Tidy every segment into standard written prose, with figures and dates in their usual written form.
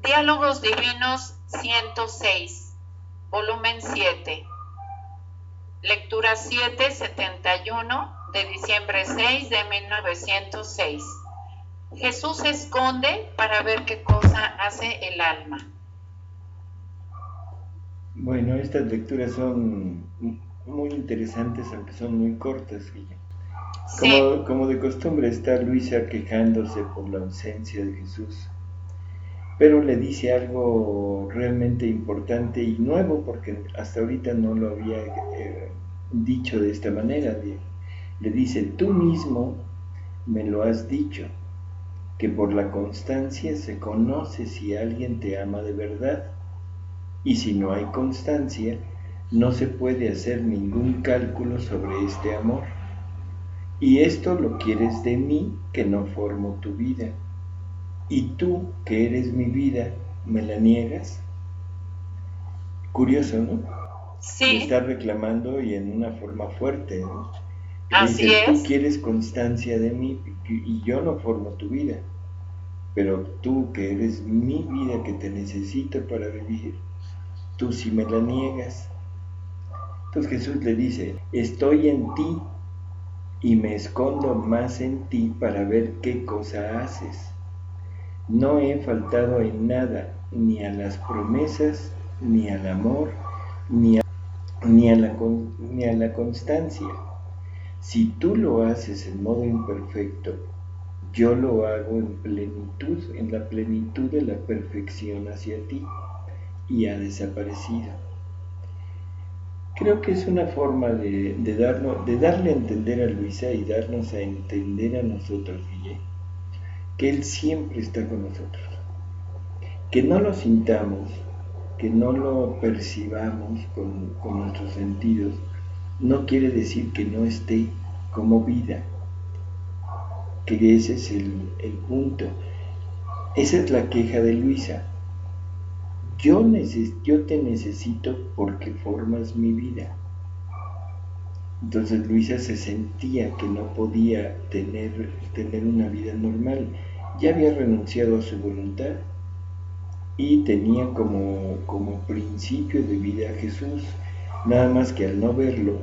Diálogos Divinos 106, volumen 7, lectura 771 de diciembre 6 de 1906. Jesús se esconde para ver qué cosa hace el alma. Bueno, estas lecturas son muy interesantes, aunque son muy cortas, Guille. Como de costumbre está Luisa quejándose por la ausencia de Jesús, pero le dice algo realmente importante y nuevo, porque hasta ahorita no lo había dicho de esta manera. Le dice, tú mismo me lo has dicho, que por la constancia se conoce si alguien te ama de verdad, y si no hay constancia, no se puede hacer ningún cálculo sobre este amor. Y esto lo quieres de mí, que no formo tu vida. Y tú, que eres mi vida, ¿me la niegas? Curioso, ¿no? Sí. Le está reclamando y en una forma fuerte, ¿no? Así dice, es. tú quieres constancia de mí y yo no formo tu vida. Pero tú, que eres mi vida, que te necesito para vivir, tú sí me la niegas. Entonces Jesús le dice, estoy en ti y me escondo más en ti para ver qué cosa haces. No he faltado en nada, ni a las promesas, ni al amor, ni a la constancia. Si tú lo haces en modo imperfecto, yo lo hago en plenitud, en la plenitud de la perfección hacia ti, y ha desaparecido. Creo que es una forma de darle a entender a Luisa y darnos a entender a nosotros, Guille, que Él siempre está con nosotros. Que no lo sintamos, que no lo percibamos con nuestros sentidos, no quiere decir que no esté como vida, que ese es el punto. Esa es la queja de Luisa. Yo te necesito porque formas mi vida. Entonces Luisa se sentía que no podía tener una vida normal. Ya había renunciado a su voluntad y tenía como principio de vida a Jesús. Nada más que al no verlo,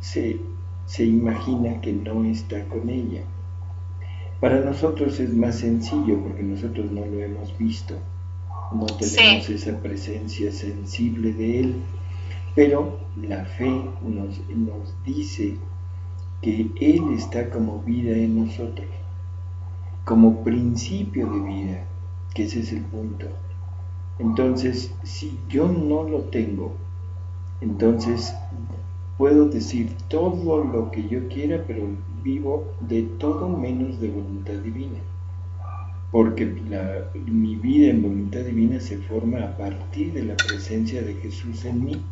se imagina que no está con ella. Para nosotros es más sencillo porque nosotros no lo hemos visto. No tenemos esa presencia sensible de Él, pero la fe nos dice que Él está como vida en nosotros, como principio de vida, que ese es el punto. Entonces, si yo no lo tengo, entonces puedo decir todo lo que yo quiera, pero vivo de todo menos de voluntad divina. Porque mi vida en voluntad divina se forma a partir de la presencia de Jesús en mí.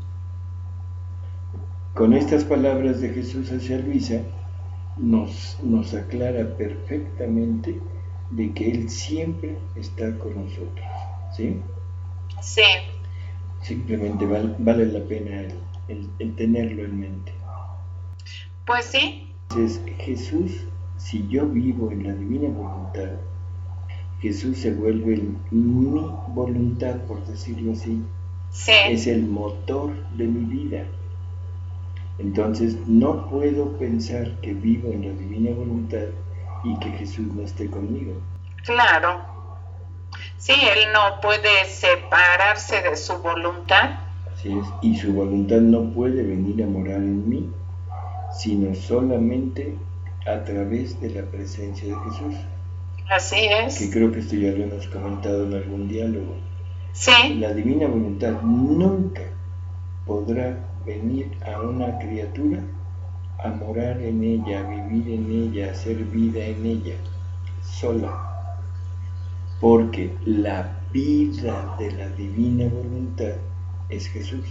Con estas palabras de Jesús hacia Luisa, nos aclara perfectamente de que Él siempre está con nosotros, ¿sí? Sí. Simplemente vale la pena el tenerlo en mente. Pues sí. Entonces, Jesús, si yo vivo en la divina voluntad, Jesús se vuelve mi voluntad, por decirlo así. Sí. Es el motor de mi vida. Entonces no puedo pensar que vivo en la divina voluntad y que Jesús no esté conmigo. Claro. Sí, Él no puede separarse de su voluntad. Así es. Y su voluntad no puede venir a morar en mí, sino solamente a través de la presencia de Jesús. Así es. Que creo que esto ya lo hemos comentado en algún diálogo. Sí. La divina voluntad nunca podrá venir a una criatura a morar en ella, a vivir en ella, a hacer vida en ella, sola. Porque la vida de la divina voluntad es Jesús.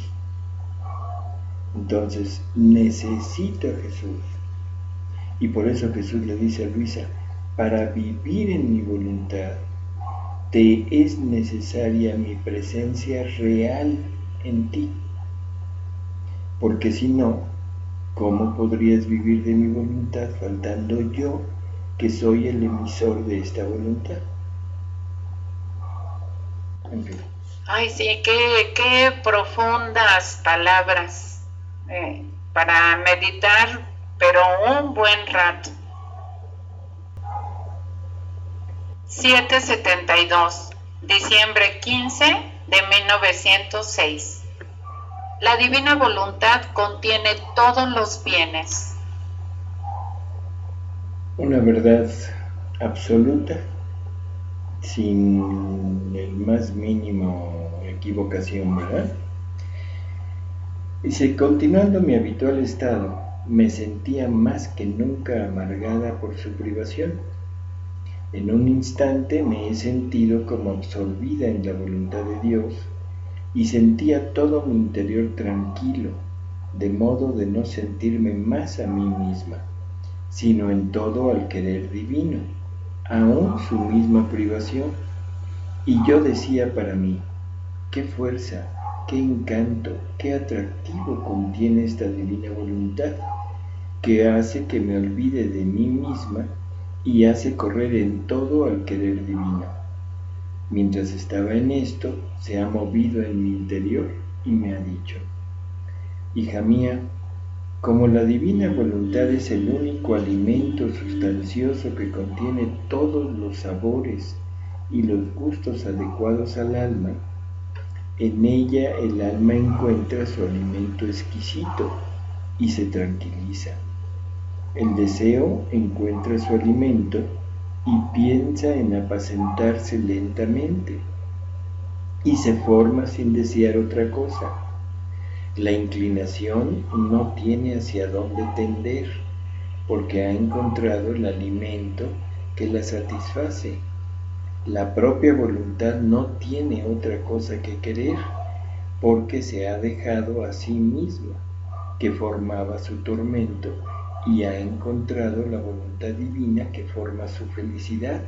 Entonces necesito a Jesús. Y por eso Jesús le dice a Luisa, para vivir en mi voluntad, te es necesaria mi presencia real en ti. Porque si no, ¿cómo podrías vivir de mi voluntad faltando yo, que soy el emisor de esta voluntad? En fin. Ay, sí, qué profundas palabras para meditar, pero un buen rato. 772, diciembre 15 de 1906. La divina voluntad contiene todos los bienes. Una verdad absoluta, sin el más mínimo equivocación, ¿verdad? Dice, continuando mi habitual estado, me sentía más que nunca amargada por su privación. En un instante me he sentido como absorbida en la voluntad de Dios y sentía todo mi interior tranquilo, de modo de no sentirme más a mí misma, sino en todo al querer divino, aun su misma privación. Y yo decía para mí, qué fuerza, qué encanto, qué atractivo contiene esta divina voluntad, que hace que me olvide de mí misma y hace correr en todo al querer divino. Mientras estaba en esto, se ha movido en mi interior y me ha dicho, hija mía, como la divina voluntad es el único alimento sustancioso que contiene todos los sabores y los gustos adecuados al alma, en ella el alma encuentra su alimento exquisito y se tranquiliza. El deseo encuentra su alimento y piensa en apacentarse lentamente y se forma sin desear otra cosa. La inclinación no tiene hacia dónde tender porque ha encontrado el alimento que la satisface. La propia voluntad no tiene otra cosa que querer porque se ha dejado a sí misma, que formaba su tormento, y ha encontrado la voluntad divina que forma su felicidad.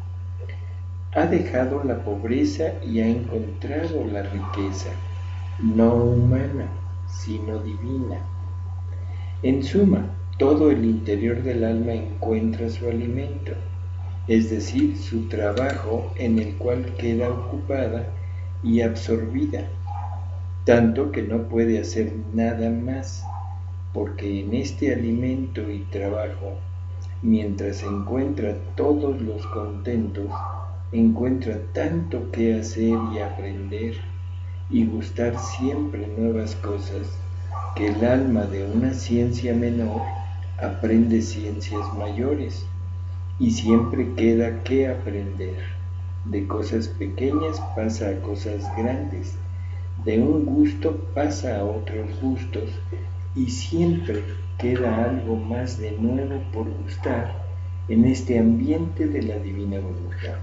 Ha dejado la pobreza y ha encontrado la riqueza, no humana, sino divina. En suma, todo el interior del alma encuentra su alimento, es decir, su trabajo en el cual queda ocupada y absorbida, tanto que no puede hacer nada más, porque en este alimento y trabajo, mientras encuentra todos los contentos, encuentra tanto que hacer y aprender y gustar siempre nuevas cosas, que el alma de una ciencia menor aprende ciencias mayores y siempre queda que aprender. De cosas pequeñas pasa a cosas grandes, de un gusto pasa a otros gustos y siempre queda algo más de nuevo por gustar en este ambiente de la divina voluntad.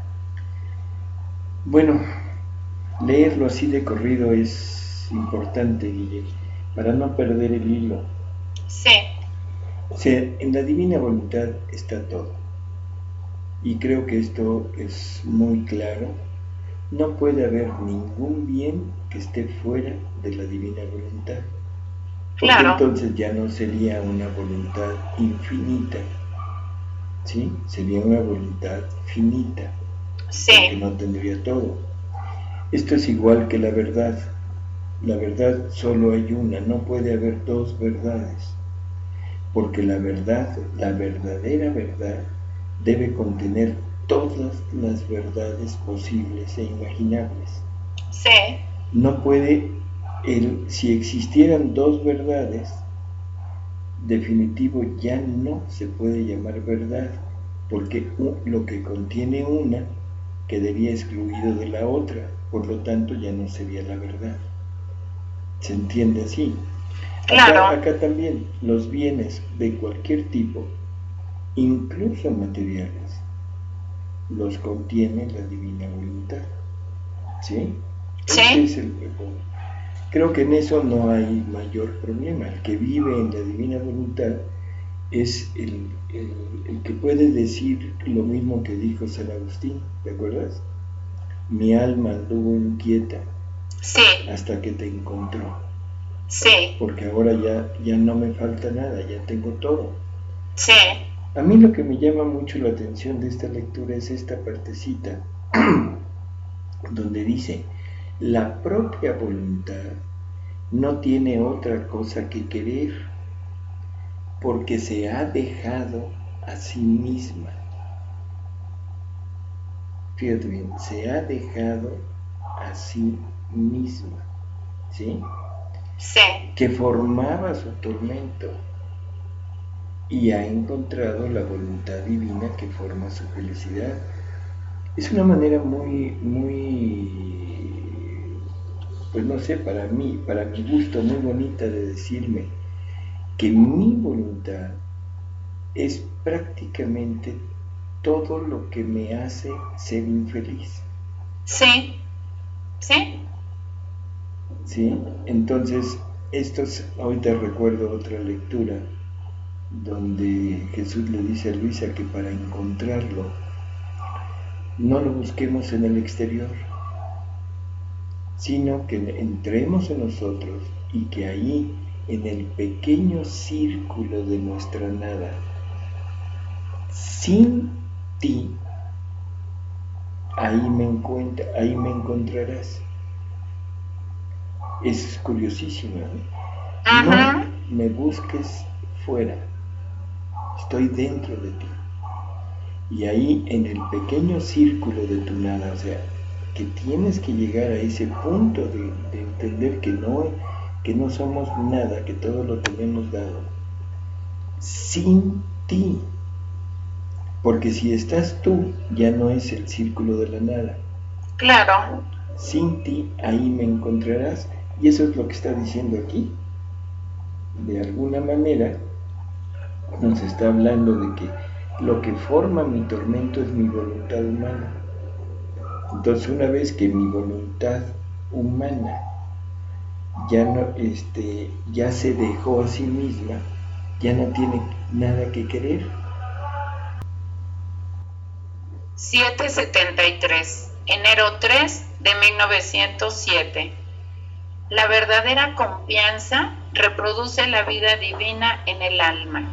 Bueno, leerlo así de corrido es importante, Guille, para no perder el hilo. Sí. O sea, en la divina voluntad está todo. Y creo que esto es muy claro. No puede haber ningún bien que esté fuera de la divina voluntad. Porque Claro. entonces ya no sería una voluntad infinita, ¿sí? Sería una voluntad finita, Sí. porque no tendría todo. Esto es igual que la verdad. La verdad solo hay una, no puede haber dos verdades, porque la verdad, la verdadera verdad, debe contener todas las verdades posibles e imaginables. Sí. No puede, si existieran dos verdades, definitivo ya no se puede llamar verdad, porque lo que contiene una quedaría excluido de la otra, por lo tanto ya no sería la verdad. ¿Se entiende así? Claro. Acá también los bienes de cualquier tipo, incluso materiales, los contiene la divina voluntad. ¿Sí? Sí. Este es el punto. Creo que en eso no hay mayor problema. El que vive en la divina voluntad es el que puede decir lo mismo que dijo San Agustín, ¿te acuerdas? Mi alma anduvo inquieta, sí, hasta que te encontró. Sí. Porque ahora ya no me falta nada, ya tengo todo. Sí. A mí lo que me llama mucho la atención de esta lectura es esta partecita donde dice, la propia voluntad no tiene otra cosa que querer, porque se ha dejado a sí misma. Fíjate bien, se ha dejado a sí misma, ¿sí? Sí. Que formaba su tormento y ha encontrado la voluntad divina que forma su felicidad. Es una manera pues no sé, para mí, para mi gusto, muy bonita de decirme que mi voluntad es prácticamente todo lo que me hace ser infeliz. Sí, sí. ¿Sí? Entonces, ahorita recuerdo otra lectura donde Jesús le dice a Luisa que para encontrarlo no lo busquemos en el exterior, sino que entremos en nosotros y que ahí, en el pequeño círculo de nuestra nada, sin ti, ahí me encontrarás. Es curiosísimo, ¿eh? No Ajá. me busques fuera, estoy dentro de ti. Y ahí en el pequeño círculo de tu nada, o sea, que tienes que llegar a ese punto de entender que no somos nada, que todo lo tenemos dado, sin ti. Porque si estás tú, ya no es el círculo de la nada. Claro. Sin ti, ahí me encontrarás. Y eso es lo que está diciendo aquí. De alguna manera, nos está hablando de que lo que forma mi tormento es mi voluntad humana. Entonces, una vez que mi voluntad humana ya no, ya se dejó a sí misma, ya no tiene nada que querer. 773, enero 3 de 1907. La verdadera confianza reproduce la vida divina en el alma.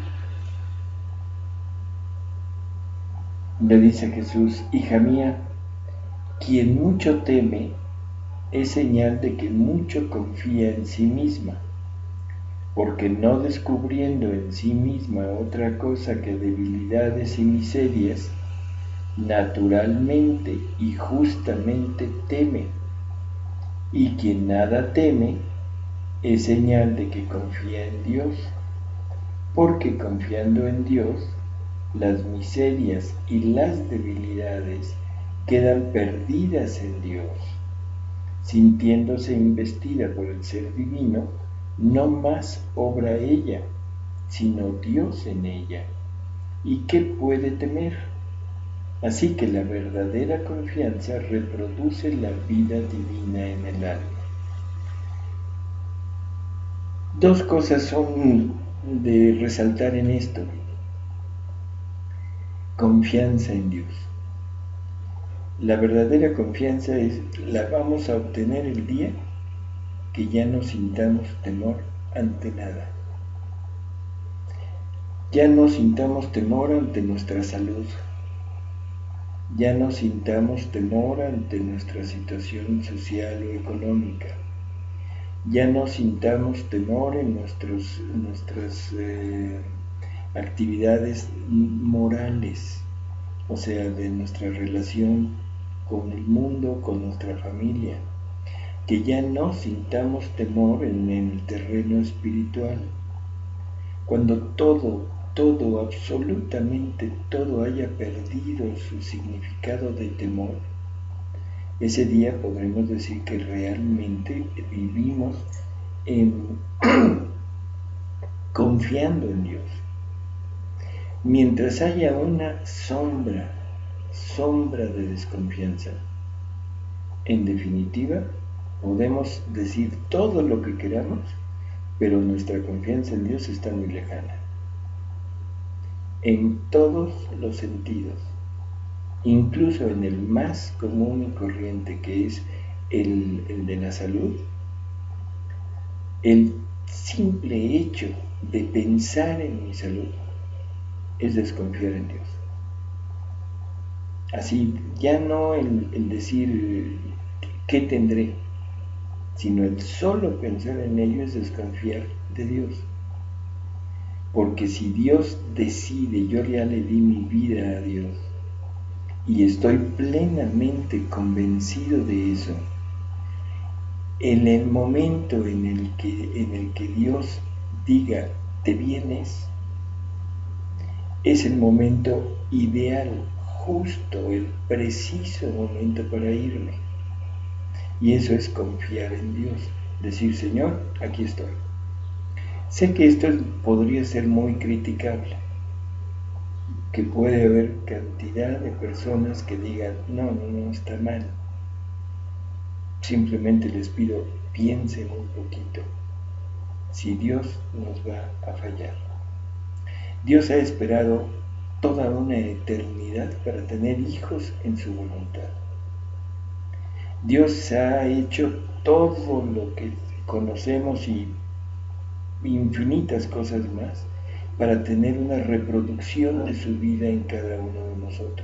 Le dice Jesús, hija mía, quien mucho teme es señal de que mucho confía en sí misma, porque no descubriendo en sí misma otra cosa que debilidades y miserias, naturalmente y justamente teme, y quien nada teme es señal de que confía en Dios, porque confiando en Dios, las miserias y las debilidades quedan perdidas en Dios. Sintiéndose investida por el ser divino, no más obra ella, sino Dios en ella. ¿Y qué puede temer? Así que la verdadera confianza reproduce la vida divina en el alma. Dos cosas son de resaltar en esto. Confianza en Dios. La verdadera confianza la vamos a obtener el día que ya no sintamos temor ante nada. Ya no sintamos temor ante nuestra salud. Ya no sintamos temor ante nuestra situación social o económica. Ya no sintamos temor en nuestras actividades morales, o sea, de nuestra relación con el mundo, con nuestra familia. Que ya no sintamos temor en el terreno espiritual. Cuando todo, absolutamente todo haya perdido su significado de temor, ese día podremos decir que realmente vivimos confiando en Dios. Mientras haya una sombra de desconfianza, en definitiva, podemos decir todo lo que queramos, pero nuestra confianza en Dios está muy lejana. En todos los sentidos, incluso en el más común y corriente, que es el de la salud, el simple hecho de pensar en mi salud es desconfiar en Dios. Así, ya no el decir ¿qué tendré? Sino el solo pensar en ello es desconfiar de Dios. Porque si Dios decide, yo ya le di mi vida a Dios y estoy plenamente convencido de eso, en el momento en el que Dios diga, te vienes, es el momento ideal, justo, el preciso momento para irme. Y eso es confiar en Dios, decir, Señor, aquí estoy. Sé que esto podría ser muy criticable, que puede haber cantidad de personas que digan, no, está mal. Simplemente les pido, piensen un poquito, si Dios nos va a fallar. Dios ha esperado toda una eternidad para tener hijos en su voluntad. Dios ha hecho todo lo que conocemos y infinitas cosas más para tener una reproducción de su vida en cada uno de nosotros.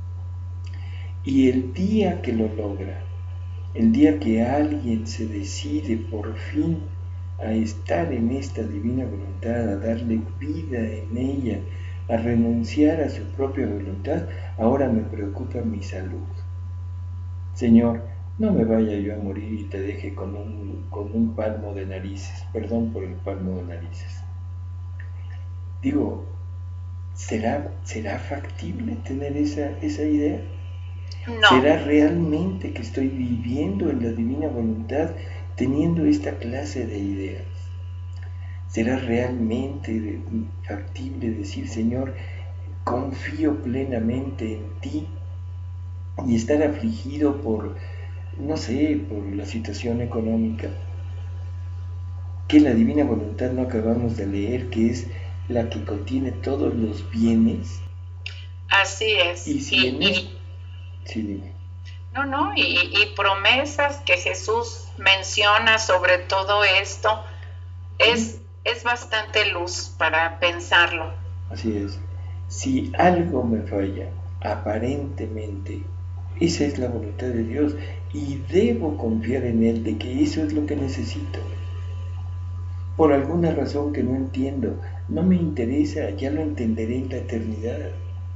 Y el día que lo logra, el día que alguien se decide por fin a estar en esta divina voluntad, a darle vida en ella, a renunciar a su propia voluntad, ahora me preocupa mi salud. Señor, no me vaya yo a morir y te deje con un palmo de narices, perdón por el palmo de narices. Digo, ¿será factible tener esa idea? No. ¿Será realmente que estoy viviendo en la divina voluntad teniendo esta clase de ideas? ¿Será realmente factible decir, Señor, confío plenamente en ti y estar afligido por, no sé, por la situación económica? Que la divina voluntad no acabamos de leer, que es la que contiene todos los bienes. Así es. Y sí, dime. Y promesas que Jesús menciona sobre todo esto, es bastante luz para pensarlo. Así es. Si algo me falla, aparentemente, esa es la voluntad de Dios y debo confiar en Él de que eso es lo que necesito. Por alguna razón que no entiendo, no me interesa, ya lo entenderé en la eternidad.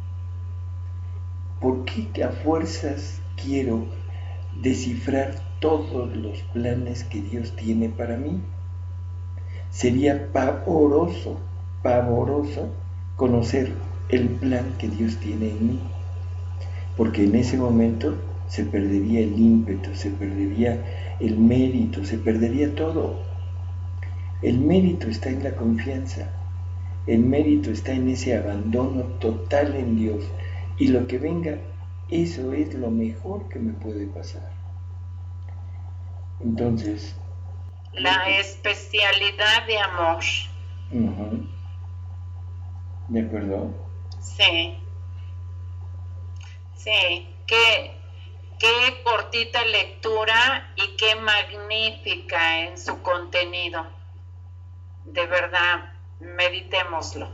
¿Por qué a fuerzas quiero descifrar todos los planes que Dios tiene para mí? Sería pavoroso conocer el plan que Dios tiene en mí, porque en ese momento se perdería el ímpetu, se perdería el mérito, se perdería todo. El mérito está en la confianza, el mérito está en ese abandono total en Dios, y lo que venga, eso es lo mejor que me puede pasar. Entonces, la especialidad de amor. ¿De acuerdo? Sí. Qué cortita lectura y qué magnífica en su contenido. De verdad, meditémoslo.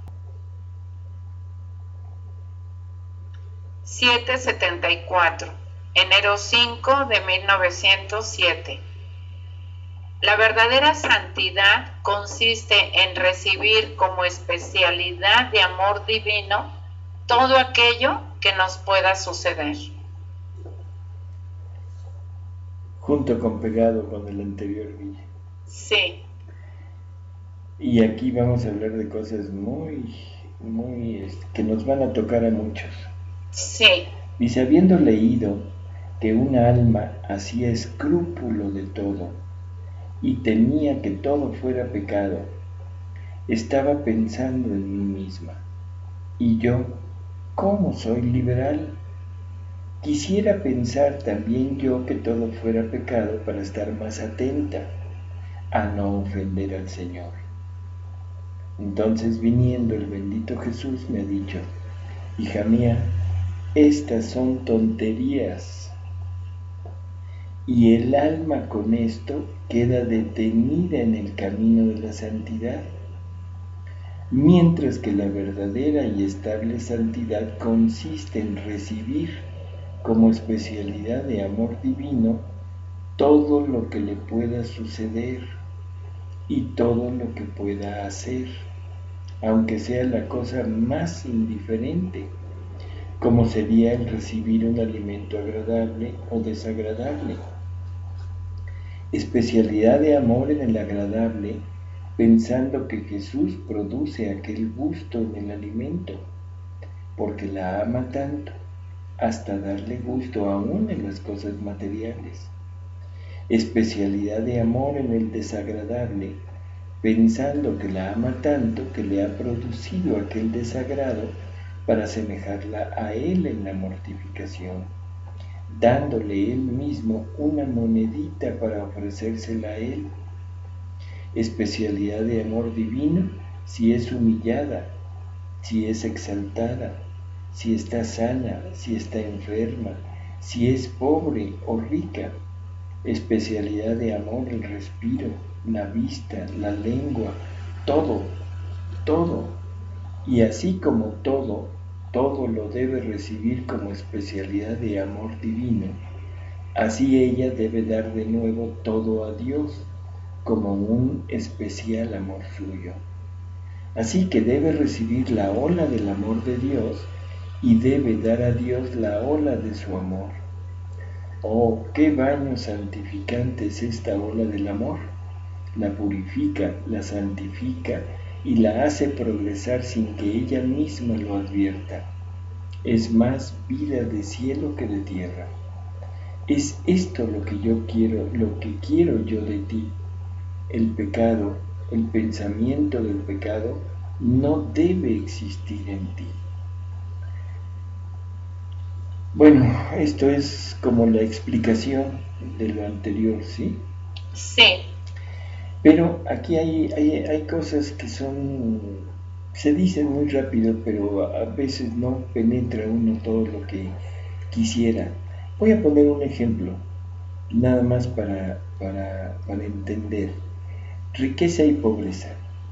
774, enero 5 de 1907. La verdadera santidad consiste en recibir como especialidad de amor divino todo aquello que nos pueda suceder. Junto con pegado con el anterior, Villa. Sí. Y aquí vamos a hablar de cosas muy que nos van a tocar a muchos. Sí. Dice, habiendo leído que una alma hacía escrúpulo de todo y temía que todo fuera pecado, estaba pensando en mí misma, y yo, ¿cómo soy liberal? Quisiera pensar también yo que todo fuera pecado para estar más atenta a no ofender al Señor. Entonces viniendo el bendito Jesús me ha dicho, hija mía, estas son tonterías, y el alma con esto queda detenida en el camino de la santidad, mientras que la verdadera y estable santidad consiste en recibir como especialidad de amor divino todo lo que le pueda suceder y todo lo que pueda hacer, aunque sea la cosa más indiferente, como sería el recibir un alimento agradable o desagradable. Especialidad de amor en el agradable, pensando que Jesús produce aquel gusto en el alimento, porque la ama tanto, hasta darle gusto aún en las cosas materiales. Especialidad de amor en el desagradable, pensando que la ama tanto que le ha producido aquel desagrado para asemejarla a él en la mortificación, dándole él mismo una monedita para ofrecérsela a él. Especialidad de amor divino si es humillada, si es exaltada, si está sana, si está enferma, si es pobre o rica. Especialidad de amor el respiro, la vista, la lengua, todo, todo. Y así como todo, todo lo debe recibir como especialidad de amor divino, así ella debe dar de nuevo todo a Dios como un especial amor suyo. Así que debe recibir la ola del amor de Dios y debe dar a Dios la ola de su amor. Oh, qué baño santificante es esta ola del amor. La purifica, la santifica y la hace progresar sin que ella misma lo advierta. Es más vida de cielo que de tierra. Es esto lo que yo quiero, lo que quiero yo de ti. El pecado, el pensamiento del pecado, no debe existir en ti. Bueno, esto es como la explicación de lo anterior, ¿sí? Sí. Pero aquí hay cosas que se dicen muy rápido, pero a veces no penetra uno todo lo que quisiera. Voy a poner un ejemplo, nada más para entender. Riqueza y pobreza.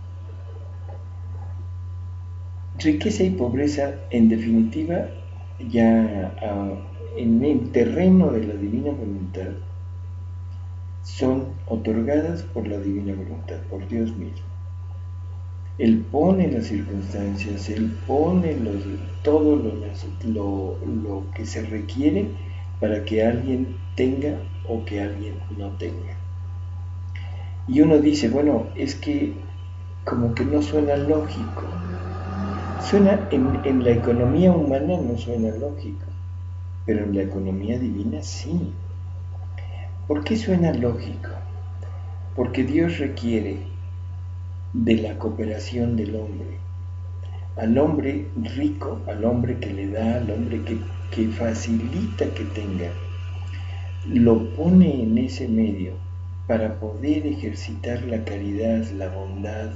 Riqueza y pobreza, en definitiva, ya en el terreno de la divina voluntad, son otorgadas por la divina voluntad, por Dios mismo. Él pone las circunstancias, Él pone todo lo que se requiere para que alguien tenga o que alguien no tenga. Y uno dice, bueno, es que como que no suena lógico. Suena en la economía humana no suena lógico, pero en la economía divina sí. ¿Por qué suena lógico? Porque Dios requiere de la cooperación del hombre. Al hombre rico, al hombre que le da, al hombre que facilita que tenga, lo pone en ese medio para poder ejercitar la caridad, la bondad,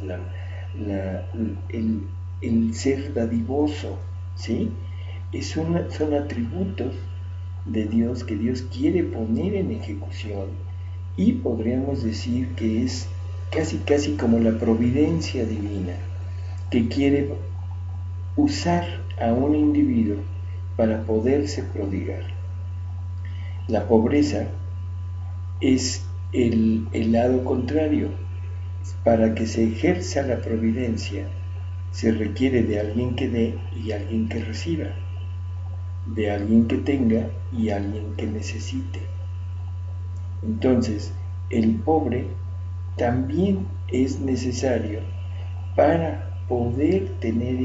el ser dadivoso, ¿sí? Son atributos de Dios que Dios quiere poner en ejecución y podríamos decir que es casi como la providencia divina que quiere usar a un individuo para poderse prodigar. La pobreza es el lado contrario. Para que se ejerza la providencia se requiere de alguien que dé y alguien que reciba, de alguien que tenga y alguien que necesite. Entonces, el pobre también es necesario para poder tener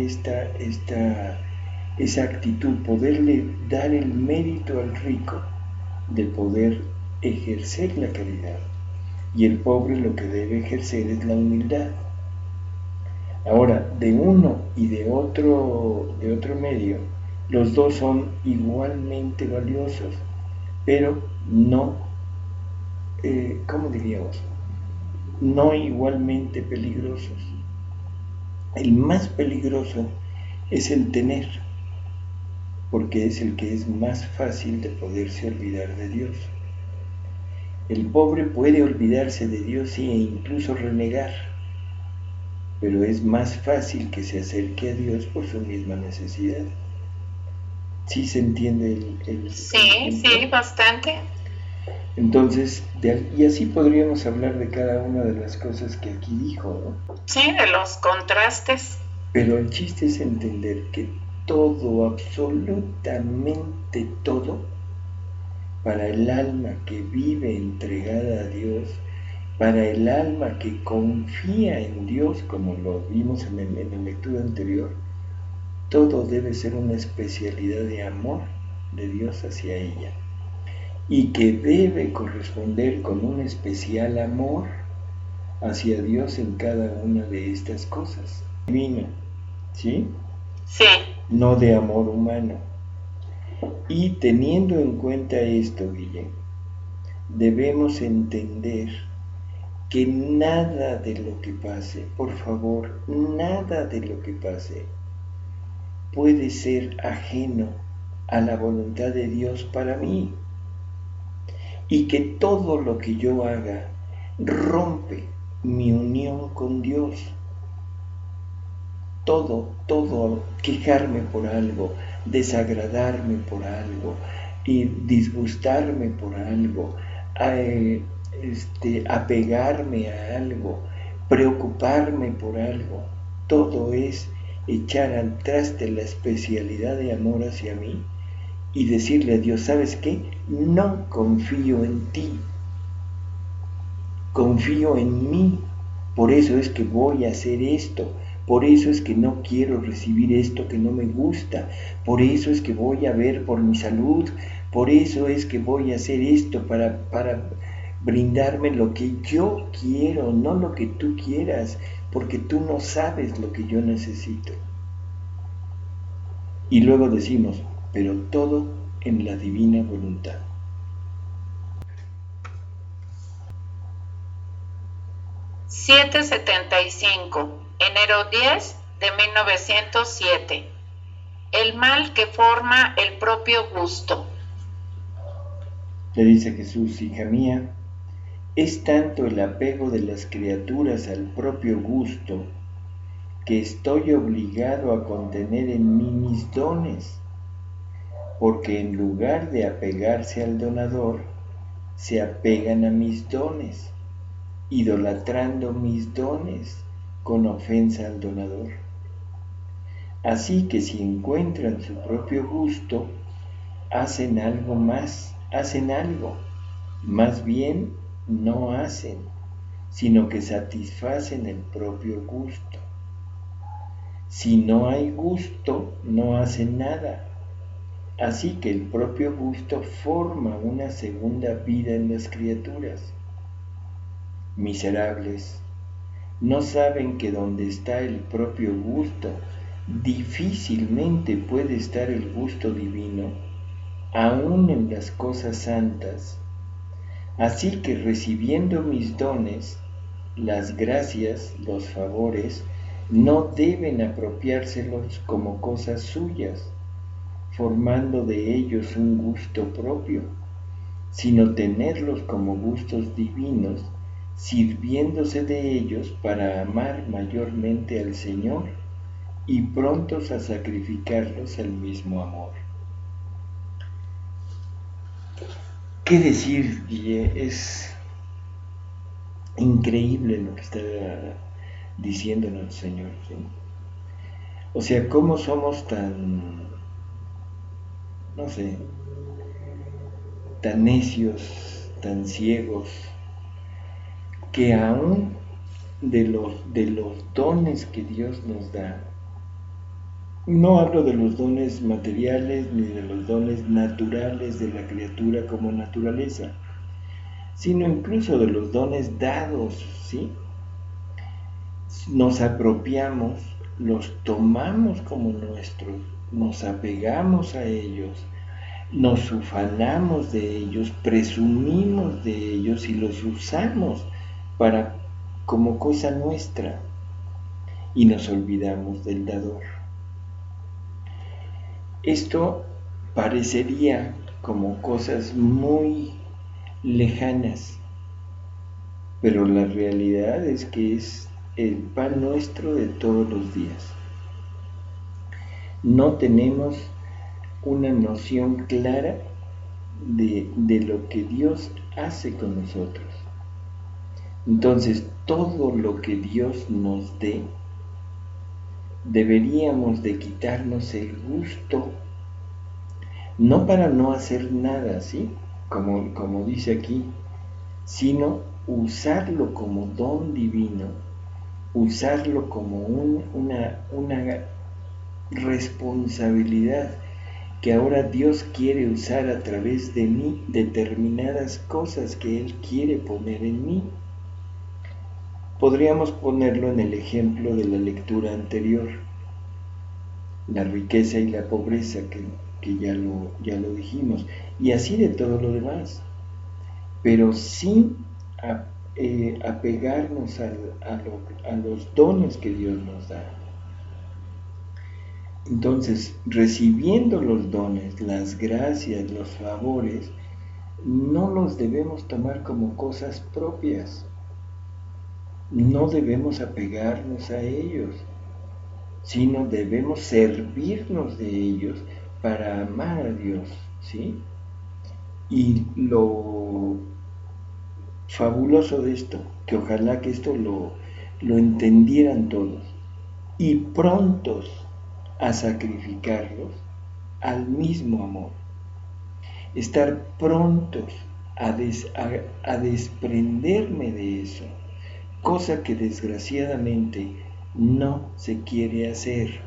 esa actitud, poderle dar el mérito al rico de poder ejercer la caridad. Y el pobre lo que debe ejercer es la humildad. Ahora, de uno y de otro medio, los dos son igualmente valiosos, pero no, ¿cómo diríamos? No igualmente peligrosos. El más peligroso es el tener, porque es el que es más fácil de poderse olvidar de Dios. El pobre puede olvidarse de Dios e incluso renegar, pero es más fácil que se acerque a Dios por su misma necesidad. ¿Sí se entiende Sí, sí, bastante. Entonces, y así podríamos hablar de cada una de las cosas que aquí dijo, ¿no? Sí, de los contrastes. Pero el chiste es entender que todo, absolutamente todo, para el alma que vive entregada a Dios, para el alma que confía en Dios, como lo vimos en la lectura anterior, todo debe ser una especialidad de amor de Dios hacia ella, y que debe corresponder con un especial amor hacia Dios en cada una de estas cosas. Divino, ¿sí? Sí. No de amor humano. Y teniendo en cuenta esto, Guille, debemos entender que nada de lo que pase, por favor, nada de lo que pase puede ser ajeno a la voluntad de Dios para mí, y que todo lo que yo haga rompe mi unión con Dios. Todo, quejarme por algo, desagradarme por algo, y disgustarme por algo, apegarme a algo, preocuparme por algo, todo es echar al traste la especialidad de amor hacia mí y decirle a Dios, ¿sabes qué? No confío en ti, confío en mí, por eso es que voy a hacer esto, por eso es que no quiero recibir esto que no me gusta, por eso es que voy a ver por mi salud, por eso es que voy a hacer esto para brindarme lo que yo quiero, no lo que tú quieras, porque tú no sabes lo que yo necesito. Y luego decimos, pero todo en la divina voluntad. Enero 10 de 1907. El mal que forma el propio gusto. Le dice Jesús, hija mía, es tanto el apego de las criaturas al propio gusto que estoy obligado a contener en mí mis dones, porque en lugar de apegarse al donador, se apegan a mis dones, idolatrando mis dones con ofensa al donador. Así que si encuentran su propio gusto, hacen algo, más bien no hacen, sino que satisfacen el propio gusto. Si no hay gusto, no hacen nada. Así que el propio gusto forma una segunda vida en las criaturas. Miserables, no saben que donde está el propio gusto, difícilmente puede estar el gusto divino, aun en las cosas santas. Así que recibiendo mis dones, las gracias, los favores, no deben apropiárselos como cosas suyas, formando de ellos un gusto propio, sino tenerlos como gustos divinos, sirviéndose de ellos para amar mayormente al Señor y prontos a sacrificarlos al mismo amor. ¿Qué decir, Guille? Es increíble lo que está diciéndonos el Señor, ¿sí? O sea, ¿cómo somos tan, no sé, tan necios, tan ciegos, que aún de los dones que Dios nos da, no hablo de los dones materiales ni de los dones naturales de la criatura como naturaleza, sino incluso de los dones dados, ¿sí? Nos apropiamos, los tomamos como nuestros, nos apegamos a ellos, nos ufanamos de ellos, presumimos de ellos y los usamos como cosa nuestra, y nos olvidamos del dador. Esto parecería como cosas muy lejanas, pero la realidad es que es el pan nuestro de todos los días. No tenemos una noción clara de lo que Dios hace con nosotros. Entonces, todo lo que Dios nos dé, deberíamos de quitarnos el gusto, no para no hacer nada, ¿sí? Como dice aquí, sino usarlo como don divino, usarlo como una responsabilidad que ahora Dios quiere usar a través de mí, determinadas cosas que Él quiere poner en mí. Podríamos ponerlo en el ejemplo de la lectura anterior, la riqueza y la pobreza, que ya lo dijimos, y así de todo lo demás, pero sin apegarnos a los dones que Dios nos da. Entonces, recibiendo los dones, las gracias, los favores, no los debemos tomar como cosas propias, no debemos apegarnos a ellos, sino debemos servirnos de ellos para amar a Dios, ¿sí? Y lo fabuloso de esto, que ojalá que esto lo entendieran todos, y prontos a sacrificarlos al mismo amor, estar prontos a desprenderme de eso, cosa que desgraciadamente no se quiere hacer.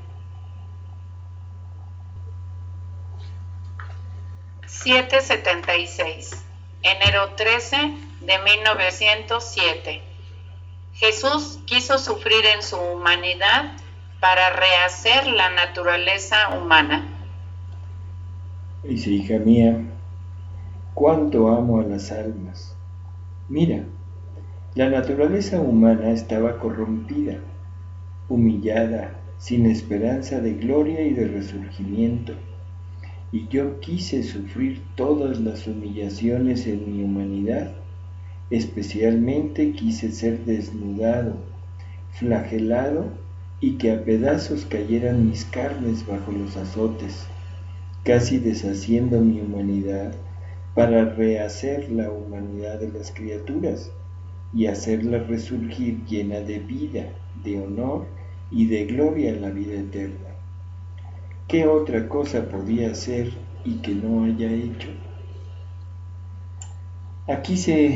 776, enero 13 de 1907. Jesús quiso sufrir en su humanidad para rehacer la naturaleza humana. Dice, hija mía, cuánto amo a las almas. Mira, la naturaleza humana estaba corrompida, humillada, sin esperanza de gloria y de resurgimiento. Y yo quise sufrir todas las humillaciones en mi humanidad. Especialmente quise ser desnudado, flagelado y que a pedazos cayeran mis carnes bajo los azotes, casi deshaciendo mi humanidad para rehacer la humanidad de las criaturas y hacerla resurgir llena de vida, de honor y de gloria en la vida eterna. ¿Qué otra cosa podía hacer y que no haya hecho? Aquí se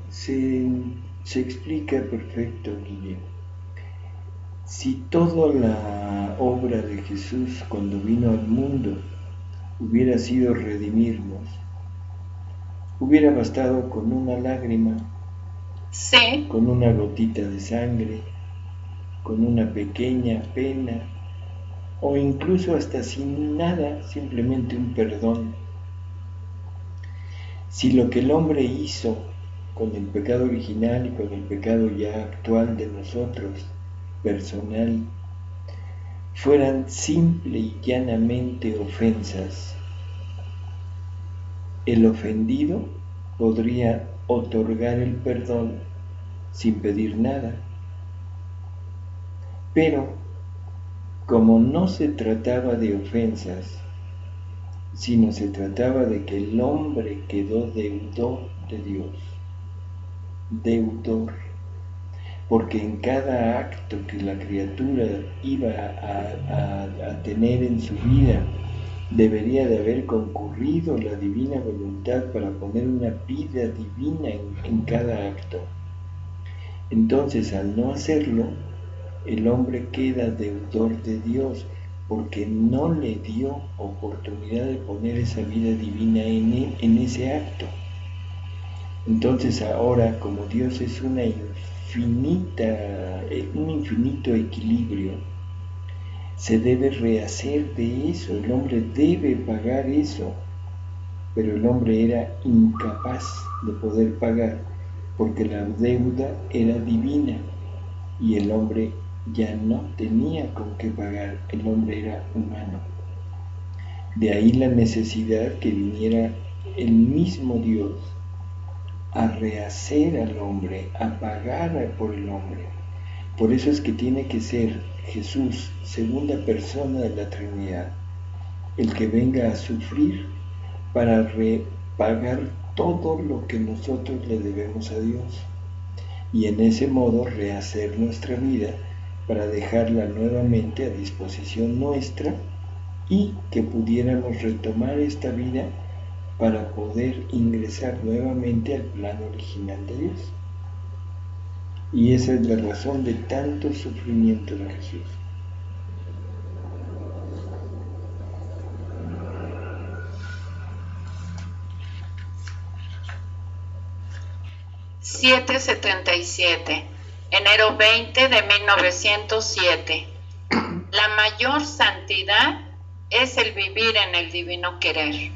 explica perfecto, Guillermo. Si toda la obra de Jesús cuando vino al mundo hubiera sido redimirnos, hubiera bastado con una lágrima, sí, con una gotita de sangre, con una pequeña pena, o incluso hasta sin nada, simplemente un perdón. Si lo que el hombre hizo con el pecado original y con el pecado ya actual de nosotros, personal, fueran simple y llanamente ofensas, el ofendido podría otorgar el perdón sin pedir nada. Pero, como no se trataba de ofensas, sino se trataba de que el hombre quedó deudor de Dios, deudor, porque en cada acto que la criatura iba a tener en su vida, debería de haber concurrido la divina voluntad para poner una vida divina en cada acto. Entonces, al no hacerlo, el hombre queda deudor de Dios, porque no le dio oportunidad de poner esa vida divina en ese acto. Entonces ahora, como Dios es un infinito equilibrio, se debe rehacer de eso, el hombre debe pagar eso, pero el hombre era incapaz de poder pagar, porque la deuda era divina y el hombre ya no tenía con qué pagar, el hombre era humano. De ahí la necesidad que viniera el mismo Dios a rehacer al hombre, a pagar por el hombre. Por eso es que tiene que ser Jesús, segunda persona de la Trinidad, el que venga a sufrir para pagar todo lo que nosotros le debemos a Dios y en ese modo rehacer nuestra vida para dejarla nuevamente a disposición nuestra y que pudiéramos retomar esta vida para poder ingresar nuevamente al plan original de Dios. Y esa es la razón de tanto sufrimiento de Jesús. ...777... enero 20 de 1907... la mayor santidad es el vivir en el divino querer.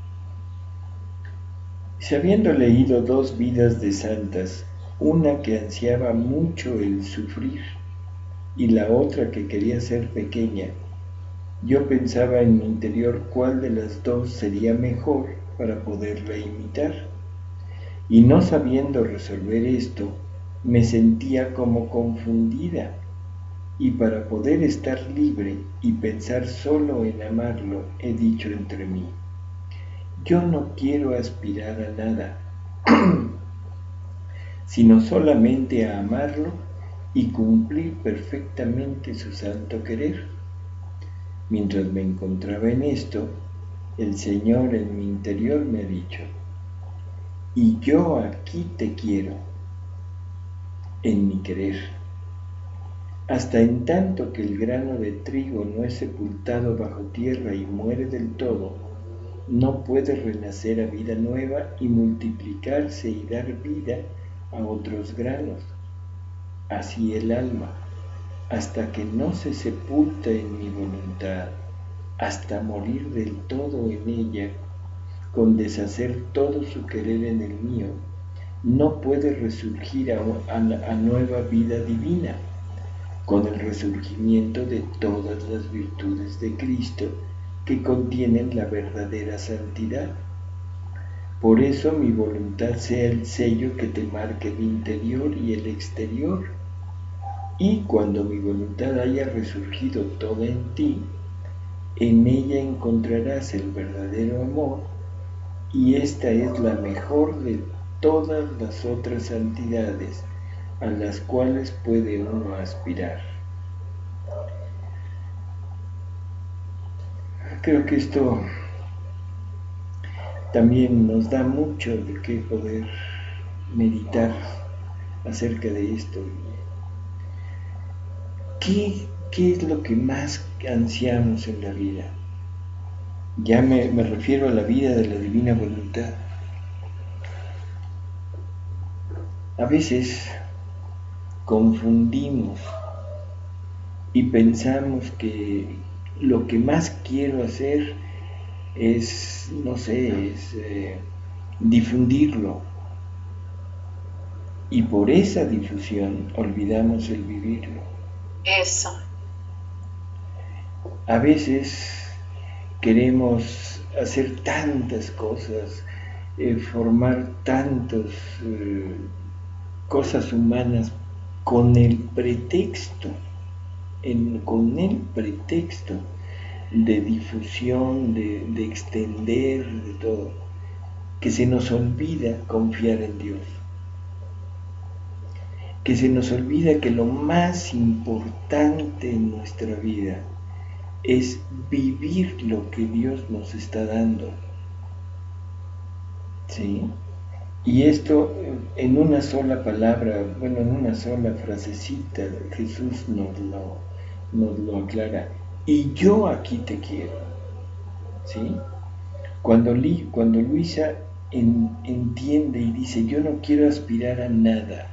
Habiendo leído dos vidas de santas, una que ansiaba mucho el sufrir y la otra que quería ser pequeña, yo pensaba en mi interior cuál de las dos sería mejor para poderla imitar. Y no sabiendo resolver esto, me sentía como confundida. Y para poder estar libre y pensar solo en amarlo, he dicho entre mí: yo no quiero aspirar a nada, sino solamente a amarlo y cumplir perfectamente su santo querer. Mientras me encontraba en esto, el Señor en mi interior me ha dicho: y yo aquí te quiero, en mi querer. Hasta en tanto que el grano de trigo no es sepultado bajo tierra y muere del todo, no puede renacer a vida nueva y multiplicarse y dar vida a otros granos. Así el alma, hasta que no se sepulta en mi voluntad, hasta morir del todo en ella, con deshacer todo su querer en el mío, no puede resurgir a nueva vida divina, con el resurgimiento de todas las virtudes de Cristo que contienen la verdadera santidad. Por eso mi voluntad sea el sello que te marque el interior y el exterior, y cuando mi voluntad haya resurgido toda en ti, en ella encontrarás el verdadero amor, y esta es la mejor de todas las otras santidades a las cuales puede uno aspirar. Creo que esto también nos da mucho de qué poder meditar acerca de esto. ¿Qué es lo que más ansiamos en la vida? Ya me refiero a la vida de la divina voluntad. A veces confundimos y pensamos que lo que más quiero hacer es, no sé, difundirlo. Y por esa difusión olvidamos el vivirlo. Eso. A veces queremos hacer tantas cosas, formar tantas cosas humanas con el pretexto de difusión, de extender, de todo, que se nos olvida confiar en Dios, que se nos olvida que lo más importante en nuestra vida es vivir lo que Dios nos está dando, ¿sí? Y esto en una sola palabra, en una sola frasecita, Jesús nos lo aclara. Y yo aquí te quiero, ¿sí? Cuando Luisa entiende y dice: yo no quiero aspirar a nada,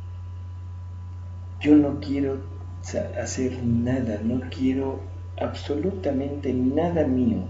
yo no quiero hacer nada, no quiero absolutamente nada mío,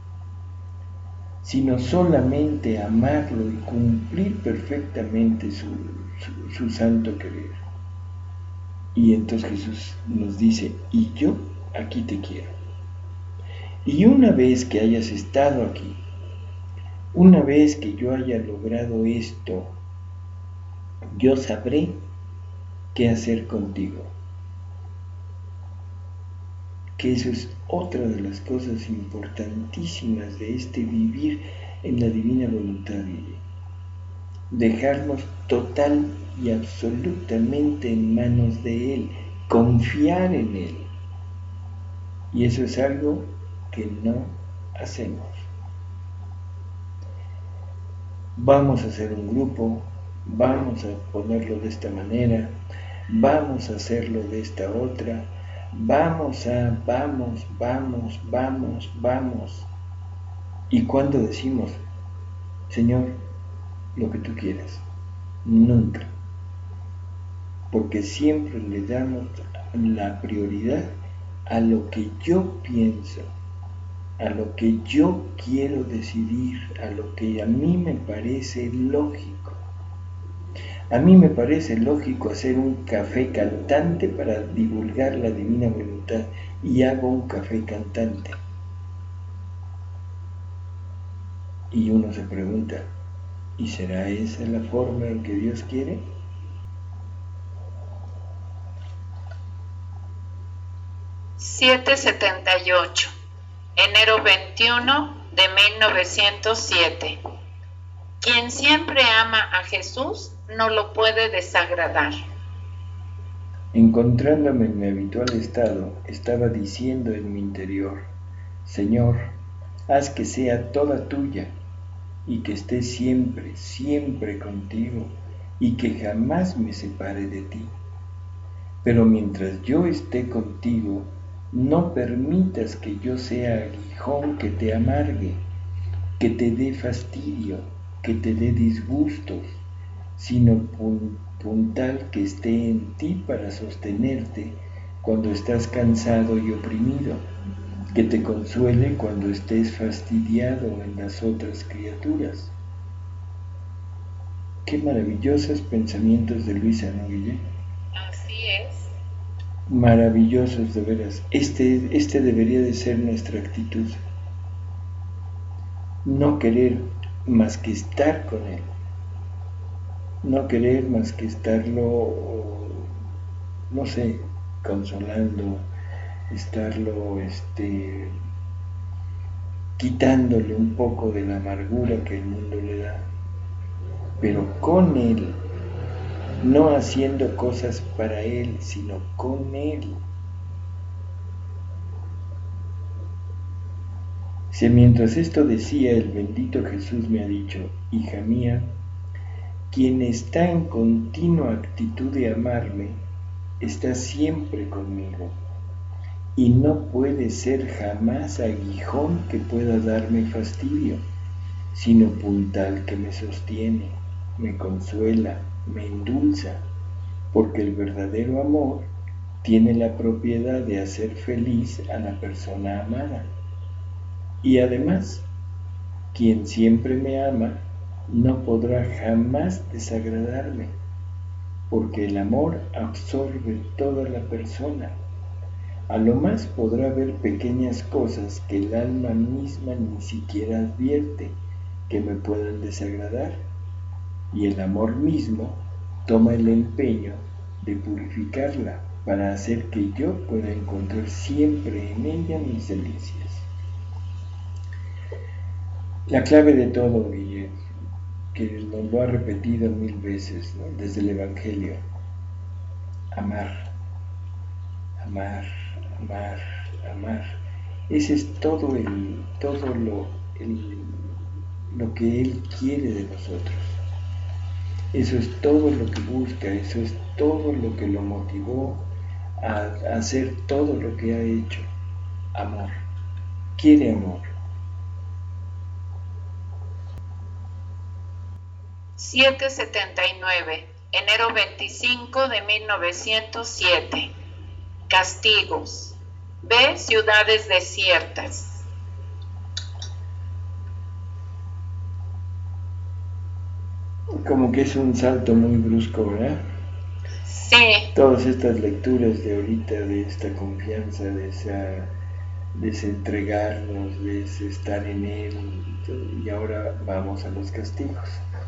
sino solamente amarlo y cumplir perfectamente su santo querer. Y entonces Jesús nos dice: y yo aquí te quiero. Y una vez que hayas estado aquí, una vez que yo haya logrado esto, yo sabré qué hacer contigo. Que eso es otra de las cosas importantísimas de este vivir en la divina voluntad, dejarnos total y absolutamente en manos de Él, confiar en Él. Y eso es algo que no hacemos. Vamos a hacer un grupo, vamos a ponerlo de esta manera, vamos a hacerlo de esta otra, vamos. ¿Y cuando decimos, Señor, lo que tú quieras? Nunca. Porque siempre le damos la prioridad a lo que yo pienso, a lo que yo quiero decidir, a lo que a mí me parece lógico. A mí me parece lógico hacer un café cantante para divulgar la divina voluntad, y hago un café cantante. Y uno se pregunta, ¿y será esa la forma en que Dios quiere? ...778... enero 21 de 1907. Quien siempre ama a Jesús no lo puede desagradar. Encontrándome en mi habitual estado, estaba diciendo en mi interior, Señor, haz que sea toda tuya, y que esté siempre, siempre contigo, y que jamás me separe de ti. Pero mientras yo esté contigo, no permitas que yo sea aguijón que te amargue, que te dé fastidio, que te dé disgustos, sino puntal que esté en ti para sostenerte cuando estás cansado y oprimido, que te consuele cuando estés fastidiado en las otras criaturas. Qué maravillosos pensamientos de Luisa, ¿no, Guille? Así es. Maravillosos, de veras. Este debería de ser nuestra actitud. No querer más que estar con Él. No querer más que estarlo, no sé, consolando, estarlo quitándole un poco de la amargura que el mundo le da, pero con Él, no haciendo cosas para Él, sino con Él. Si mientras esto decía, el bendito Jesús me ha dicho, hija mía, quien está en continua actitud de amarme, está siempre conmigo, y no puede ser jamás aguijón que pueda darme fastidio, sino puntal que me sostiene, me consuela, me endulza, porque el verdadero amor tiene la propiedad de hacer feliz a la persona amada. Y además, quien siempre me ama no podrá jamás desagradarme, porque el amor absorbe toda la persona. A lo más podrá ver pequeñas cosas que el alma misma ni siquiera advierte que me puedan desagradar, y el amor mismo toma el empeño de purificarla para hacer que yo pueda encontrar siempre en ella mis delicias. La clave de todo, Guille, que nos lo ha repetido 1000 veces, ¿no? Desde el Evangelio, amar, amar, amar, amar. Ese es todo lo que Él quiere de nosotros. Eso es todo lo que busca, eso es todo lo que lo motivó a hacer todo lo que ha hecho. Amor. Quiere amor. 779, enero 25 de 1907. Castigos. Ve ciudades desiertas. Como que es un salto muy brusco, ¿verdad? Sí. Todas estas lecturas de ahorita, de esta confianza, de ese entregarnos, de ese estar en Él, y ahora vamos a los castigos.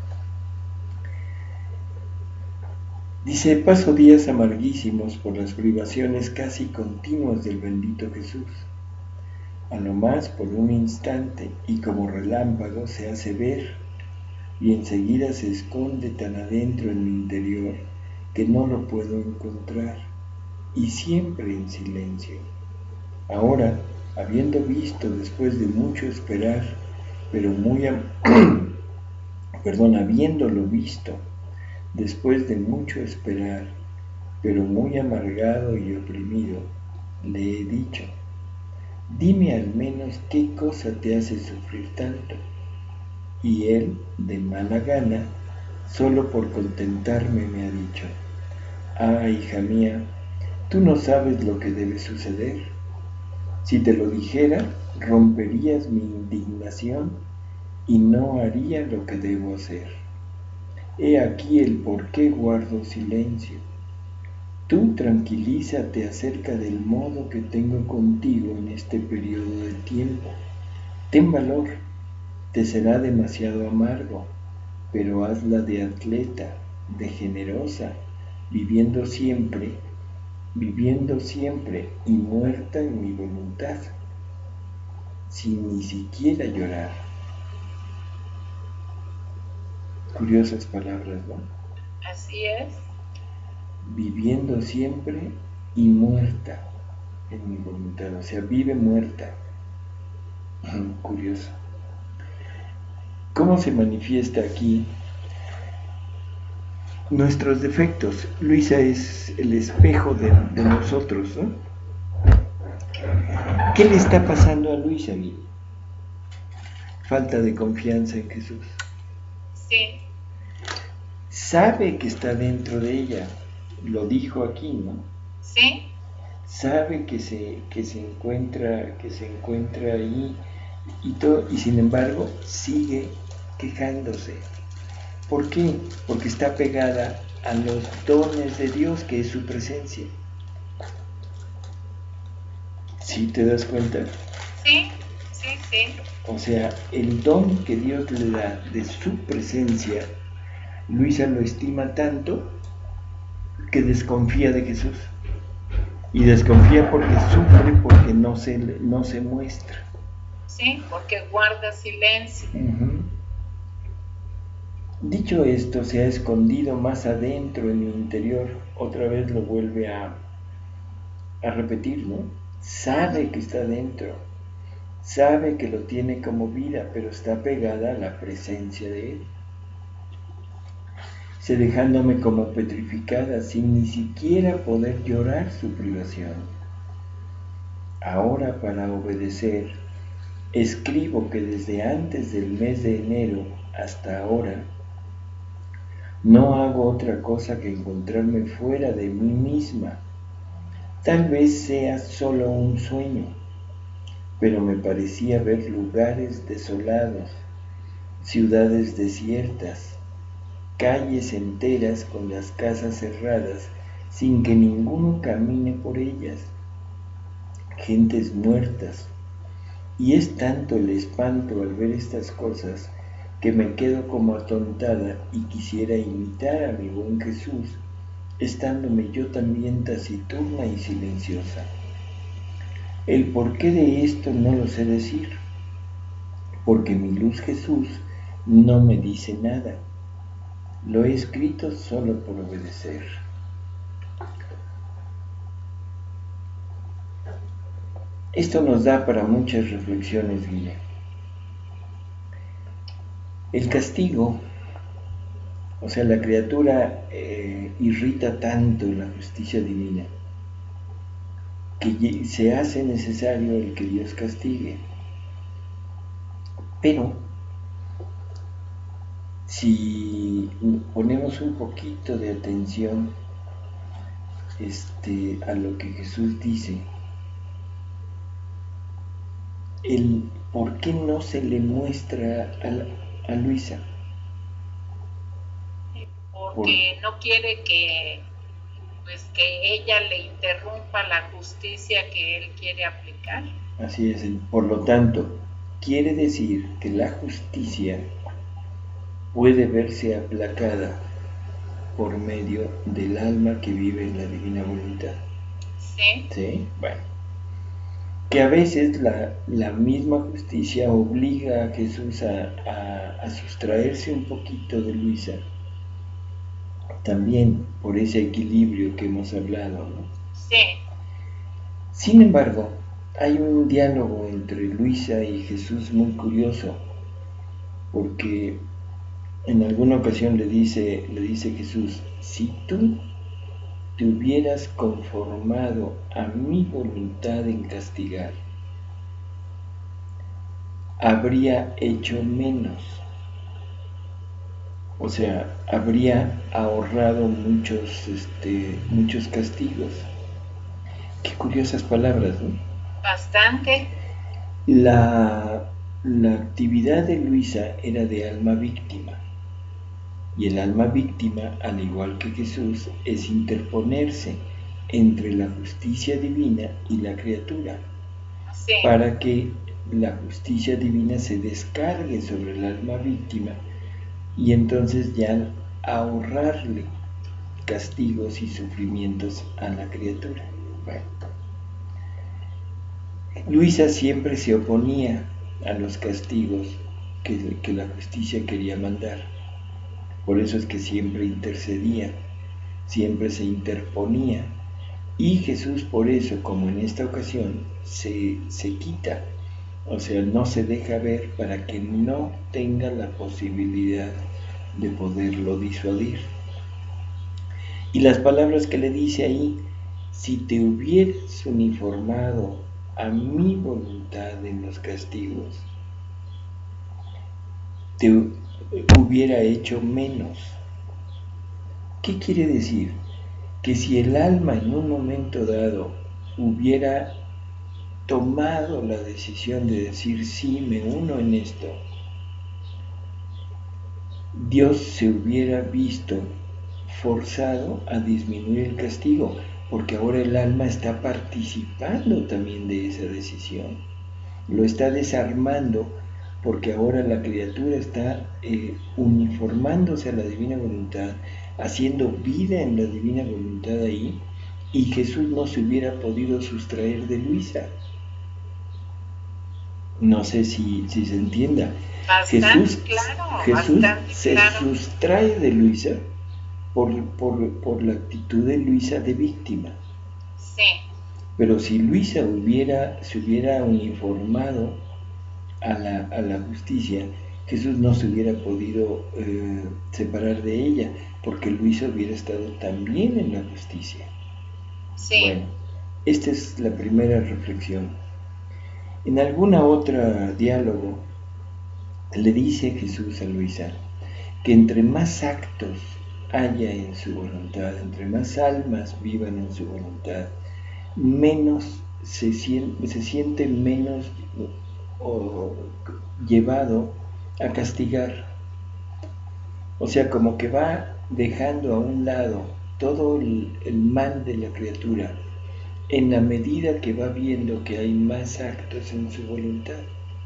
Dice, paso días amarguísimos por las privaciones casi continuas del bendito Jesús. a lo más por un instante, y como relámpago se hace ver, y enseguida se esconde tan adentro en mi interior que no lo puedo encontrar, y siempre en silencio. Ahora, habiendo visto después de mucho esperar, pero habiéndolo visto después de mucho esperar, pero muy amargado y oprimido, le he dicho: dime al menos qué cosa te hace sufrir tanto. Y él, de mala gana, solo por contentarme, me ha dicho: ah, hija mía, tú no sabes lo que debe suceder. Si te lo dijera, romperías mi indignación y no haría lo que debo hacer. He aquí el por qué guardo silencio. Tú tranquilízate acerca del modo que tengo contigo en este periodo de tiempo. Ten valor, te será demasiado amargo, pero hazla de atleta, de generosa, viviendo siempre y muerta en mi voluntad, sin ni siquiera llorar. Curiosas palabras, ¿no? Así es. Viviendo siempre y muerta en mi voluntad, o sea, vive muerta. Curioso. ¿Cómo se manifiesta aquí nuestros defectos? Luisa es el espejo de nosotros, ¿no? ¿Qué le está pasando a Luisa, amigo? Falta de confianza en Jesús. Sí. Sabe que está dentro de ella, lo dijo aquí, ¿no? Sí. Sabe que se encuentra ahí y todo, y sin embargo sigue quejándose. ¿Por qué? Porque está pegada a los dones de Dios, que es su presencia. ¿Sí te das cuenta? Sí, sí, sí. O sea, el don que Dios le da de su presencia, Luisa lo estima tanto que desconfía de Jesús. Y desconfía porque sufre, porque no se muestra. Sí, porque guarda silencio. Dicho esto, se ha escondido más adentro en mi interior. Otra vez lo vuelve a repetir, ¿no? Sabe que está dentro, sabe que lo tiene como vida, pero está pegada a la presencia de Él. Se dejándome como petrificada, sin ni siquiera poder llorar su privación. Ahora, para obedecer, escribo que desde antes del mes de enero hasta ahora, no hago otra cosa que encontrarme fuera de mí misma. Tal vez sea solo un sueño, pero me parecía ver lugares desolados, ciudades desiertas, calles enteras con las casas cerradas sin que ninguno camine por ellas, gentes muertas. Y es tanto el espanto al ver estas cosas que me quedo como atontada y quisiera imitar a mi buen Jesús, estándome yo también taciturna y silenciosa. El porqué de esto no lo sé decir, porque mi luz Jesús no me dice nada. Lo he escrito solo por obedecer. Esto nos da para muchas reflexiones, Guilla. El castigo, o sea, la criatura irrita tanto la justicia divina que se hace necesario el que Dios castigue. Pero si ponemos un poquito de atención a lo que Jesús dice, el por qué no se le muestra a Luisa. Porque no quiere que ella le interrumpa la justicia que él quiere aplicar. Así es, por lo tanto, quiere decir que la justicia puede verse aplacada por medio del alma que vive en la divina voluntad. Sí. ¿Sí? Bueno. que a veces la misma justicia obliga a Jesús a sustraerse un poquito de Luisa, también por ese equilibrio que hemos hablado, ¿no? Sí. Sin embargo, hay un diálogo entre Luisa y Jesús muy curioso, porque en alguna ocasión le dice Jesús, si tú te hubieras conformado a mi voluntad en castigar, habría hecho menos. O sea, habría ahorrado muchos castigos. Qué curiosas palabras, ¿no? Bastante. La actividad de Luisa era de alma víctima. Y el alma víctima, al igual que Jesús, es interponerse entre la justicia divina y la criatura, Sí. para que la justicia divina se descargue sobre el alma víctima y entonces ya ahorrarle castigos y sufrimientos a la criatura. Bueno, Luisa siempre se oponía a los castigos que la justicia quería mandar. Por eso es que siempre intercedía, siempre se interponía. Y Jesús por eso, como en esta ocasión, se quita, o sea, no se deja ver para que no tenga la posibilidad de poderlo disuadir. Y las palabras que le dice ahí, si te hubieras uniformado a mi voluntad en los castigos, te hubiera hecho menos. ¿Qué quiere decir? Que si el alma en un momento dado hubiera tomado la decisión de decir sí, me uno en esto, Dios se hubiera visto forzado a disminuir el castigo, porque ahora el alma está participando también de esa decisión, lo está desarmando, porque ahora la criatura está uniformándose a la divina voluntad, haciendo vida en la divina voluntad ahí, y Jesús no se hubiera podido sustraer de Luisa. No sé si se entienda. Bastante Jesús se claro. sustrae de Luisa por la actitud de Luisa de víctima. Sí. Pero si Luisa se hubiera uniformado a la justicia, Jesús no se hubiera podido separar de ella, porque Luisa hubiera estado también en la justicia. Sí. Bueno, esta es la primera reflexión. En alguna otra diálogo le dice Jesús a Luisa que entre más actos haya en su voluntad, entre más almas vivan en su voluntad, menos se siente menos llevado a castigar. O sea, como que va dejando a un lado todo el mal de la criatura en la medida que va viendo que hay más actos en su voluntad.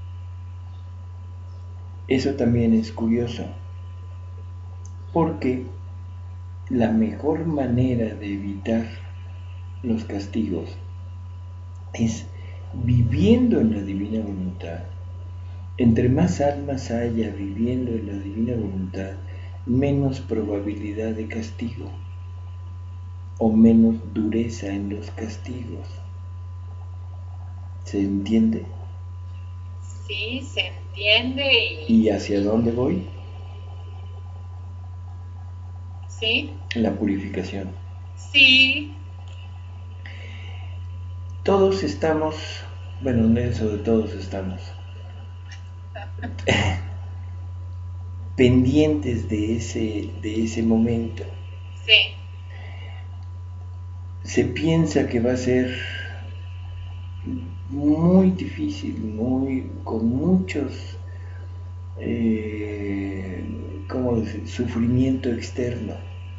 Eso también es curioso, porque la mejor manera de evitar los castigos es viviendo en la divina voluntad. Entre más almas haya viviendo en la divina voluntad, menos probabilidad de castigo o menos dureza en los castigos. ¿Se entiende? Sí, se entiende. ¿Y hacia dónde voy? Sí. La purificación. Sí. Todos estamos, bueno, en eso de todos estamos, pendientes de ese momento. Sí. Se piensa que va a ser muy difícil, con muchos sufrimiento externo.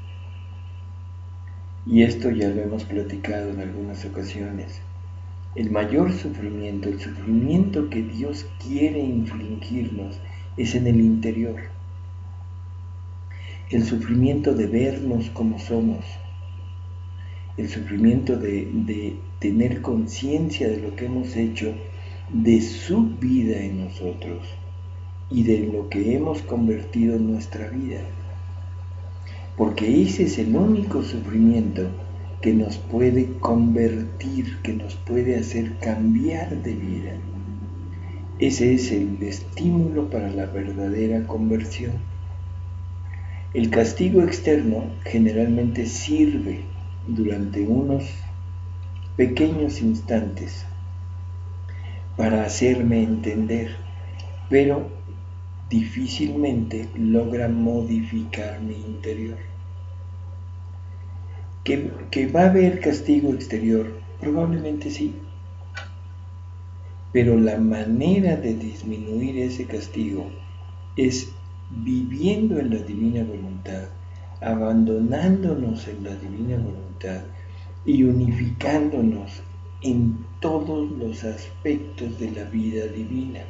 Y esto ya lo hemos platicado en algunas ocasiones. El mayor sufrimiento, el sufrimiento que Dios quiere infligirnos, es en el interior. El sufrimiento de vernos como somos, el sufrimiento de tener conciencia de lo que hemos hecho, de su vida en nosotros y de lo que hemos convertido en nuestra vida. Porque ese es el único sufrimiento que nos puede convertir, que nos puede hacer cambiar de vida. Ese es el estímulo para la verdadera conversión. El castigo externo generalmente sirve durante unos pequeños instantes para hacerme entender, pero difícilmente logra modificar mi interior. ¿Que va a haber castigo exterior? Probablemente sí. Pero la manera de disminuir ese castigo es viviendo en la divina voluntad, abandonándonos en la divina voluntad y unificándonos en todos los aspectos de la vida divina.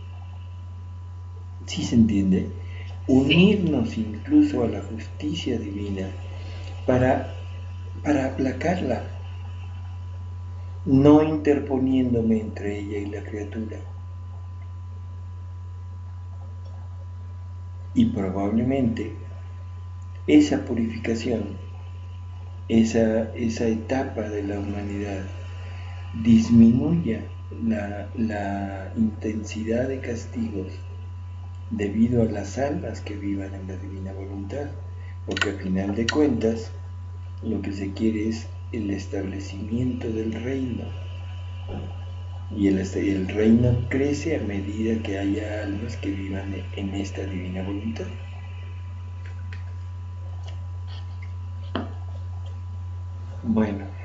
¿Sí se entiende? Unirnos incluso a la justicia divina para aplacarla, no interponiéndome entre ella y la criatura. Y probablemente esa purificación, esa etapa de la humanidad, disminuya la intensidad de castigos debido a las almas que vivan en la divina voluntad, porque al final de cuentas lo que se quiere es el establecimiento del reino, y el reino crece a medida que haya almas que vivan en esta divina voluntad. Bueno,